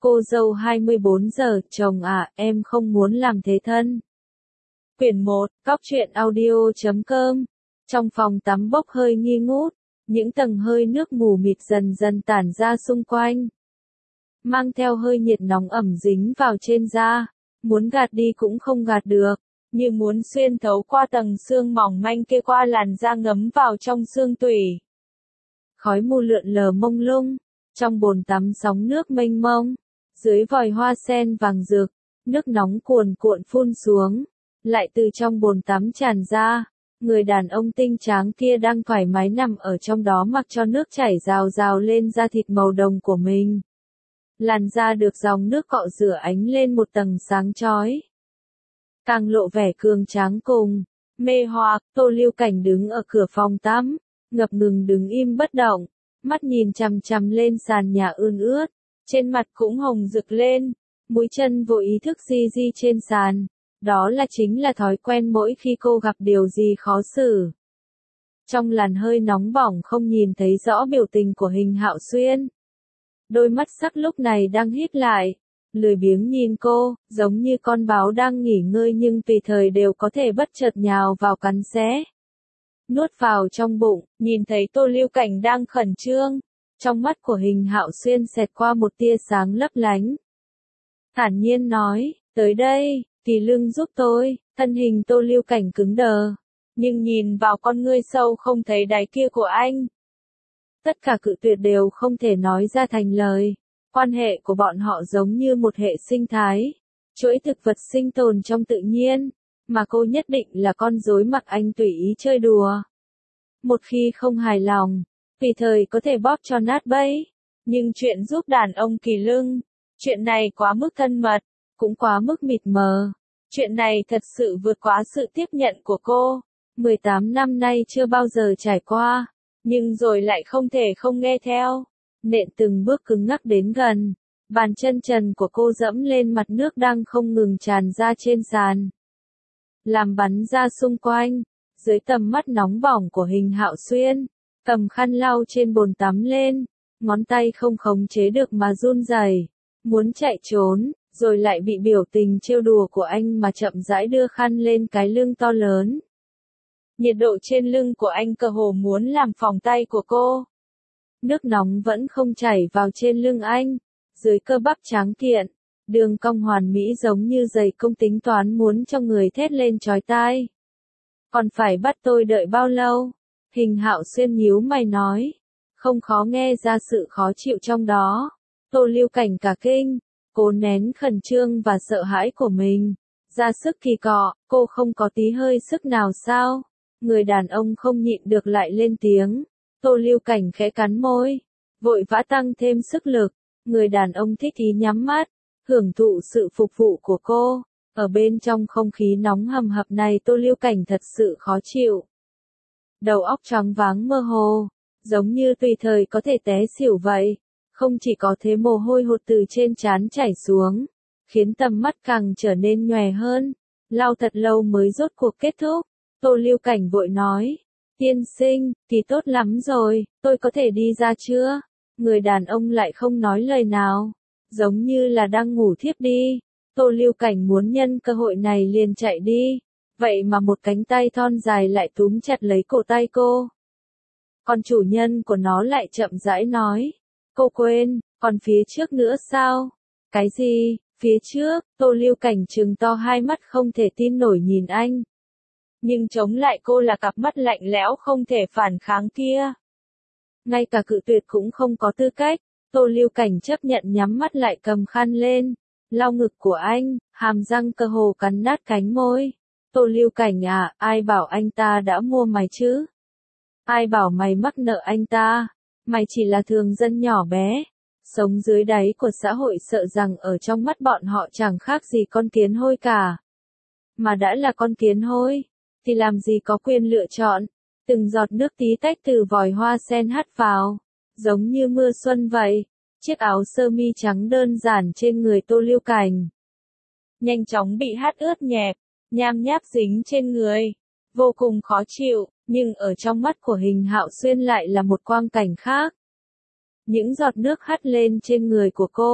Cô dâu 24 giờ, chồng à, em không muốn làm thế thân. Quyển 1, Cóc truyện audio.com. Trong phòng tắm bốc hơi nghi ngút, những tầng hơi nước mù mịt dần dần tản ra xung quanh. Mang theo hơi nhiệt nóng ẩm dính vào trên da, muốn gạt đi cũng không gạt được, như muốn xuyên thấu qua tầng xương mỏng manh kia qua làn da ngấm vào trong xương tủy. Khói mù lượn lờ mông lung, trong bồn tắm sóng nước mênh mông, dưới vòi hoa sen vàng rực, nước nóng cuồn cuộn phun xuống, lại từ trong bồn tắm tràn ra. Người đàn ông tinh tráng kia đang thoải mái nằm ở trong đó mặc cho nước chảy rào rào lên da thịt màu đồng của mình. Làn da được dòng nước cọ rửa ánh lên một tầng sáng chói, càng lộ vẻ cường tráng cùng mê hoặc. Tô Lưu Cảnh đứng ở cửa phòng tắm, ngập ngừng đứng im bất động, mắt nhìn chằm chằm lên sàn nhà ươn ướt, trên mặt cũng hồng rực lên, mũi chân vô ý thức di di trên sàn. Đó chính là thói quen mỗi khi cô gặp điều gì khó xử. Trong làn hơi nóng bỏng không nhìn thấy rõ biểu tình của Hình Hạo Xuyên. Đôi mắt sắc lúc này đang híp lại, lười biếng nhìn cô, giống như con báo đang nghỉ ngơi nhưng tùy thời đều có thể bất chợt nhào vào cắn xé. Nuốt vào trong bụng, nhìn thấy Tô Lưu Cảnh đang khẩn trương, trong mắt của Hình Hạo Xuyên xẹt qua một tia sáng lấp lánh. Thản nhiên nói, tới đây. Kỳ Lương giúp tôi. Thân hình Tô Lưu Cảnh cứng đờ, nhưng nhìn vào con ngươi sâu không thấy đáy kia của anh. Tất cả cự tuyệt đều không thể nói ra thành lời. Quan hệ của bọn họ giống như một hệ sinh thái, chuỗi thực vật sinh tồn trong tự nhiên, mà cô nhất định là con rối mặc anh tùy ý chơi đùa. Một khi không hài lòng, tùy thời có thể bóp cho nát bẫy. Nhưng chuyện giúp đàn ông Kỳ Lương, chuyện này quá mức thân mật, cũng quá mức mịt mờ. Chuyện này thật sự vượt quá sự tiếp nhận của cô. 18 năm nay chưa bao giờ trải qua, nhưng rồi lại không thể không nghe theo. Nện từng bước cứng ngắc đến gần, bàn chân trần của cô dẫm lên mặt nước đang không ngừng tràn ra trên sàn, làm bắn ra xung quanh. Dưới tầm mắt nóng bỏng của Hình Hạo Xuyên, cầm khăn lau trên bồn tắm lên, ngón tay không khống chế được mà run rẩy, muốn chạy trốn, rồi lại bị biểu tình trêu đùa của anh mà chậm rãi đưa khăn lên cái lưng to lớn. Nhiệt độ trên lưng của anh cơ hồ muốn làm phỏng tay của cô. Nước nóng vẫn không chảy vào trên lưng anh, dưới cơ bắp tráng kiện, đường cong hoàn mỹ giống như giày công tính toán muốn cho người thét lên chói tai. Còn phải bắt tôi đợi bao lâu? Hình Hạo Xuyên nhíu mày nói, không khó nghe ra sự khó chịu trong đó. Tô Lưu Cảnh cả kinh, cố nén khẩn trương và sợ hãi của mình, ra sức kỳ cọ. Cô không có tí hơi sức nào sao? Người đàn ông không nhịn được lại lên tiếng. Tô Lưu Cảnh khẽ cắn môi, vội vã tăng thêm sức lực. Người đàn ông thích ý nhắm mắt, hưởng thụ sự phục vụ của cô. Ở bên trong không khí nóng hầm hập này Tô Lưu Cảnh thật sự khó chịu. Đầu óc choáng váng mơ hồ, giống như tùy thời có thể té xỉu vậy. Không chỉ có thế, mồ hôi hột từ trên trán chảy xuống, khiến tầm mắt càng trở nên nhòe hơn. Lau thật lâu mới rốt cuộc kết thúc. Tô Lưu Cảnh vội nói, tiên sinh, thì tốt lắm rồi, tôi có thể đi ra chưa? Người đàn ông lại không nói lời nào, giống như là đang ngủ thiếp đi. Tô Lưu Cảnh muốn nhân cơ hội này liền chạy đi, vậy mà một cánh tay thon dài lại túm chặt lấy cổ tay cô. Còn chủ nhân của nó lại chậm rãi nói, cô quên, còn phía trước nữa sao? Cái gì, phía trước? Tô Lưu Cảnh trừng to hai mắt không thể tin nổi nhìn anh. Nhưng chống lại cô là cặp mắt lạnh lẽo không thể phản kháng kia. Ngay cả cự tuyệt cũng không có tư cách. Tô Lưu Cảnh chấp nhận nhắm mắt lại cầm khăn lên, lau ngực của anh, hàm răng cơ hồ cắn nát cánh môi. Tô Lưu Cảnh à, ai bảo anh ta đã mua mày chứ? Ai bảo mày mắc nợ anh ta? Mày chỉ là thường dân nhỏ bé, sống dưới đáy của xã hội, sợ rằng ở trong mắt bọn họ chẳng khác gì con kiến hôi cả. Mà đã là con kiến hôi, thì làm gì có quyền lựa chọn. Từng giọt nước tí tách từ vòi hoa sen hắt vào, giống như mưa xuân vậy. Chiếc áo sơ mi trắng đơn giản trên người Tô Lưu Cảnh nhanh chóng bị hắt ướt nhẹp, nham nháp dính trên người, vô cùng khó chịu. Nhưng ở trong mắt của Hình Hạo Xuyên lại là một quang cảnh khác. Những giọt nước hắt lên trên người của cô,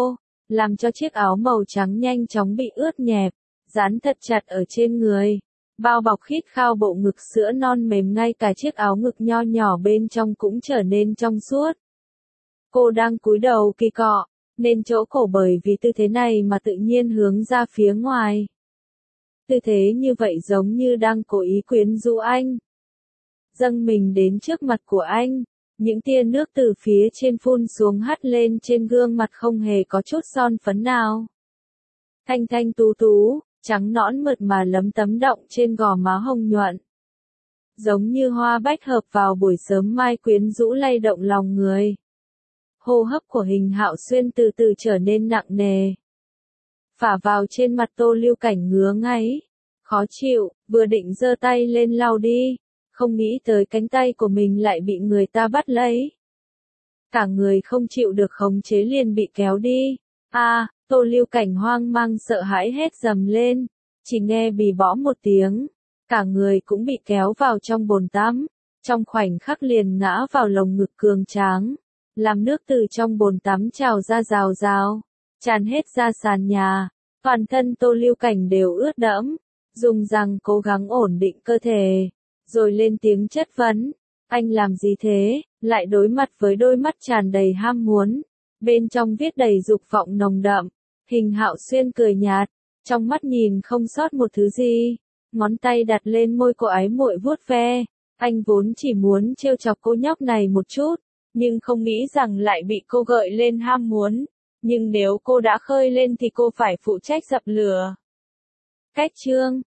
làm cho chiếc áo màu trắng nhanh chóng bị ướt nhẹp, dán thật chặt ở trên người. Bao bọc khít khao bộ ngực sữa non mềm, ngay cả chiếc áo ngực nho nhỏ bên trong cũng trở nên trong suốt. Cô đang cúi đầu kỳ cọ, nên chỗ cổ bởi vì tư thế này mà tự nhiên hướng ra phía ngoài. Tư thế như vậy giống như đang cố ý quyến rũ anh. Dâng mình đến trước mặt của anh, những tia nước từ phía trên phun xuống hắt lên trên gương mặt không hề có chút son phấn nào. Thanh thanh tú tú, trắng nõn mượt mà lấm tấm động trên gò má hồng nhuận. Giống như hoa bách hợp vào buổi sớm mai quyến rũ lay động lòng người. Hô hấp của Hình Hạo Xuyên từ từ trở nên nặng nề. Phả vào trên mặt Tô Lưu Cảnh ngứa ngáy, khó chịu, vừa định giơ tay lên lau đi, không nghĩ tới cánh tay của mình lại bị người ta bắt lấy. Cả người không chịu được khống chế liền bị kéo đi. Tô Lưu Cảnh hoang mang sợ hãi hét dầm lên, chỉ nghe bì bõ một tiếng, cả người cũng bị kéo vào trong bồn tắm, trong khoảnh khắc liền ngã vào lồng ngực cường tráng, làm nước từ trong bồn tắm trào ra rào rào, tràn hết ra sàn nhà, toàn thân Tô Lưu Cảnh đều ướt đẫm, dùng răng cố gắng ổn định cơ thể, rồi lên tiếng chất vấn, anh làm gì thế, lại đối mặt với đôi mắt tràn đầy ham muốn, bên trong viết đầy dục vọng nồng đậm. Hình Hạo Xuyên cười nhạt, trong mắt nhìn không sót một thứ gì, ngón tay đặt lên môi cô ái muội vuốt ve, anh vốn chỉ muốn trêu chọc cô nhóc này một chút, nhưng không nghĩ rằng lại bị cô gợi lên ham muốn, nhưng nếu cô đã khơi lên thì cô phải phụ trách dập lửa. Cách chương